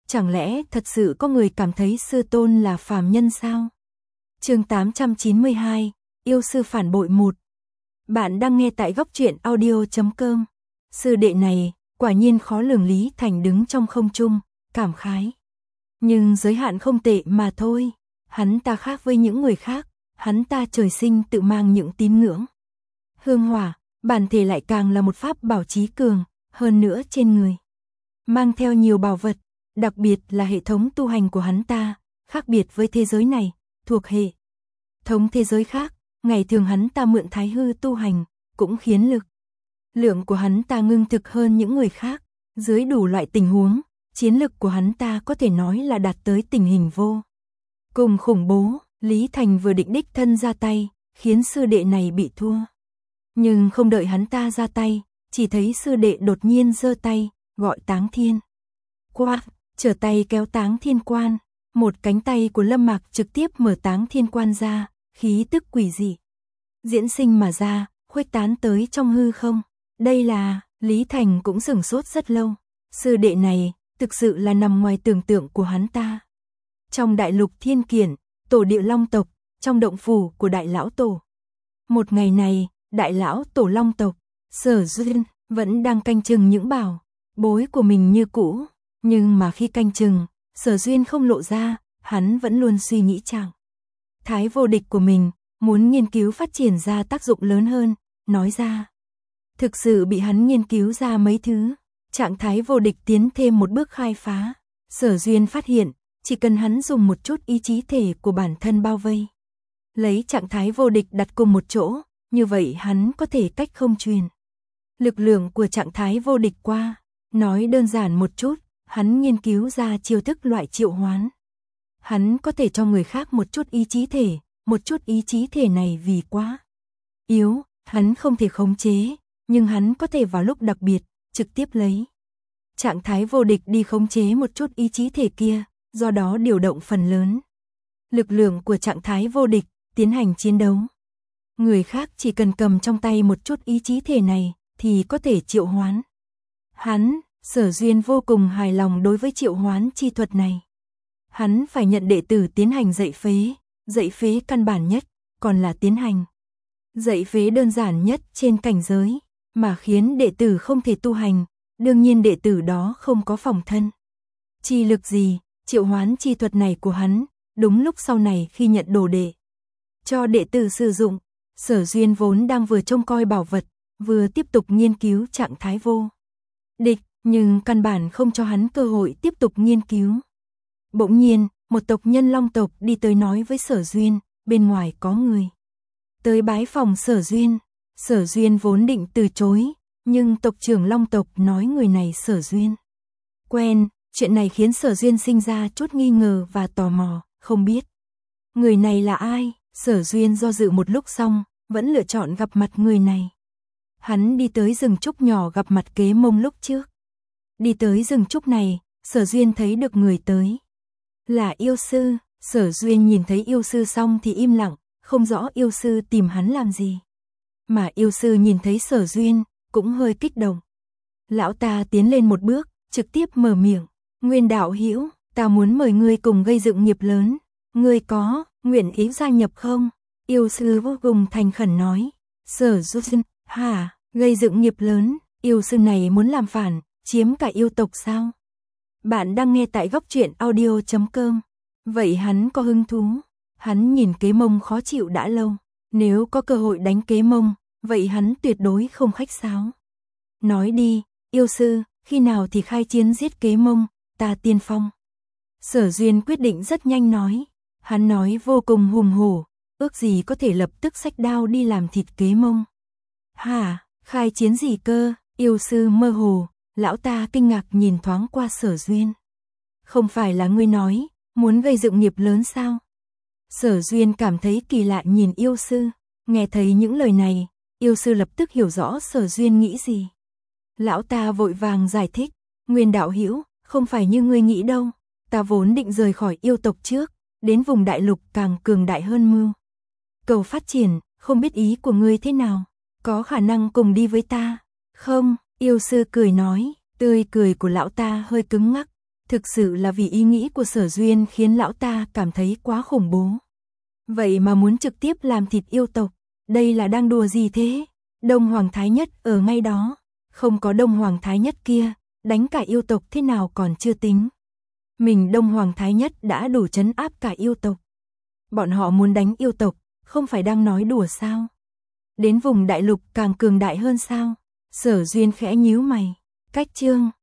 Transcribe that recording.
Chẳng lẽ thật sự có người cảm thấy sư tôn là phàm nhân sao? Chương 892, yêu sư phản bội 1. Bạn đang nghe tại góc truyện audio.com. Sư đệ này, quả nhiên khó lường. Lý Thành đứng trong không trung, cảm khái. Nhưng giới hạn không tệ mà thôi, hắn ta khác với những người khác, hắn ta trời sinh tự mang những tín ngưỡng. Hương hỏa, bản thể lại càng là một pháp bảo chí cường, hơn nữa trên người mang theo nhiều bảo vật, đặc biệt là hệ thống tu hành của hắn ta, khác biệt với thế giới này, thuộc hệ thống thế giới khác, ngày thường hắn ta mượn thái hư tu hành, cũng khiến lực lượng của hắn ta ngưng thực hơn những người khác, dưới đủ loại tình huống, chiến lực của hắn ta có thể nói là đạt tới tình hình vô cùng khủng bố. Lý Thành vừa định đích thân ra tay, khiến sư đệ này bị thua. Nhưng không đợi hắn ta ra tay, chỉ thấy sư đệ đột nhiên giơ tay, gọi Táng Thiên Quan, trở tay kéo Táng Thiên Quan, một cánh tay của Lâm Mạc trực tiếp mở Táng Thiên Quan ra, khí tức quỷ dị diễn sinh mà ra, khuếch tán tới trong hư không. Đây là, Lý Thành cũng sửng sốt rất lâu. Sư đệ này, thực sự là nằm ngoài tưởng tượng của hắn ta. Trong đại lục Thiên Kiển, tổ địa Long tộc, trong động phủ của đại lão tổ. Một ngày này, đại lão tổ Long tộc, Sở Duyên, vẫn đang canh chừng những bảo bối của mình như cũ. Nhưng mà khi canh chừng, Sở Duyên không lộ ra, hắn vẫn luôn suy nghĩ trạng thái vô địch của mình, muốn nghiên cứu phát triển ra tác dụng lớn hơn, nói ra. Thực sự bị hắn nghiên cứu ra mấy thứ, trạng thái vô địch tiến thêm một bước khai phá. Sở Duyên phát hiện, chỉ cần hắn dùng một chút ý chí thể của bản thân bao vây, lấy trạng thái vô địch đặt cùng một chỗ, như vậy hắn có thể cách không truyền lực lượng của trạng thái vô địch qua. Nói đơn giản một chút, hắn nghiên cứu ra chiêu thức loại triệu hoán. Hắn có thể cho người khác một chút ý chí thể, một chút ý chí thể này vì quá yếu, hắn không thể khống chế, nhưng hắn có thể vào lúc đặc biệt, trực tiếp lấy trạng thái vô địch đi khống chế một chút ý chí thể kia, do đó điều động phần lớn lực lượng của trạng thái vô địch, tiến hành chiến đấu. Người khác chỉ cần cầm trong tay một chút ý chí thể này, thì có thể triệu hoán. Hắn, Sở Duyên vô cùng hài lòng đối với triệu hoán chi thuật này. Hắn phải nhận đệ tử tiến hành dạy phế căn bản nhất, còn là tiến hành dạy phế đơn giản nhất trên cảnh giới, mà khiến đệ tử không thể tu hành, đương nhiên đệ tử đó không có phòng thân chi lực gì. Triệu hoán chi thuật này của hắn, đúng lúc sau này khi nhận đồ đệ cho đệ tử sử dụng, Sở Duyên vốn đang vừa trông coi bảo vật, vừa tiếp tục nghiên cứu trạng thái vô địch, nhưng căn bản không cho hắn cơ hội tiếp tục nghiên cứu. Bỗng nhiên, một tộc nhân Long tộc đi tới nói với Sở Duyên, bên ngoài có người tới bái phòng Sở Duyên. Sở Duyên vốn định từ chối, nhưng tộc trưởng Long tộc nói người này Sở Duyên quen. Chuyện này khiến Sở Duyên sinh ra chút nghi ngờ và tò mò, không biết người này là ai. Sở Duyên do dự một lúc xong, vẫn lựa chọn gặp mặt người này. Hắn đi tới rừng trúc nhỏ gặp mặt Kế Mông lúc trước. Đi tới rừng trúc này, Sở Duyên thấy được người tới là yêu sư. Sở Duyên nhìn thấy yêu sư xong thì im lặng, không rõ yêu sư tìm hắn làm gì. Mà yêu sư nhìn thấy Sở Duyên, cũng hơi kích động. Lão ta tiến lên một bước, trực tiếp mở miệng. Nguyên đạo hữu, ta muốn mời ngươi cùng gây dựng nghiệp lớn. Ngươi có nguyện ý gia nhập không? Yêu sư vô cùng thành khẩn nói. Sở Duyên, hả, gây dựng nghiệp lớn, yêu sư này muốn làm phản, chiếm cả yêu tộc sao? Bạn đang nghe tại góc truyện audio.com. Vậy hắn có hứng thú. Hắn nhìn Kế Mông khó chịu đã lâu. Nếu có cơ hội đánh Kế Mông, vậy hắn tuyệt đối không khách sáo. Nói đi, yêu sư, khi nào thì khai chiến giết Kế Mông, ta tiên phong. Sở Duyên quyết định rất nhanh nói. Hắn nói vô cùng hùng hổ, ước gì có thể lập tức xách đao đi làm thịt Kế Mông. Hả, khai chiến gì cơ? Yêu sư mơ hồ. Lão ta kinh ngạc nhìn thoáng qua Sở Duyên. Không phải là ngươi nói, muốn gây dựng nghiệp lớn sao? Sở Duyên cảm thấy kỳ lạ nhìn yêu sư. Nghe thấy những lời này, yêu sư lập tức hiểu rõ Sở Duyên nghĩ gì. Lão ta vội vàng giải thích. Nguyên đạo hữu, không phải như ngươi nghĩ đâu. Ta vốn định rời khỏi yêu tộc trước, đến vùng đại lục càng cường đại hơn mưu cầu phát triển, không biết ý của ngươi thế nào? Có khả năng cùng đi với ta? Không, yêu sư cười nói. Tươi cười của lão ta hơi cứng ngắc. Thực sự là vì ý nghĩ của Sở Duyên khiến lão ta cảm thấy quá khủng bố. Vậy mà muốn trực tiếp làm thịt yêu tộc, đây là đang đùa gì thế? Đông Hoàng Thái Nhất ở ngay đó, không có Đông Hoàng Thái Nhất kia, đánh cả yêu tộc thế nào còn chưa tính. Mình Đông Hoàng Thái Nhất đã đủ trấn áp cả yêu tộc. Bọn họ muốn đánh yêu tộc, không phải đang nói đùa sao? Đến vùng đại lục càng cường đại hơn sao? Sở Duyên khẽ nhíu mày. Cách chương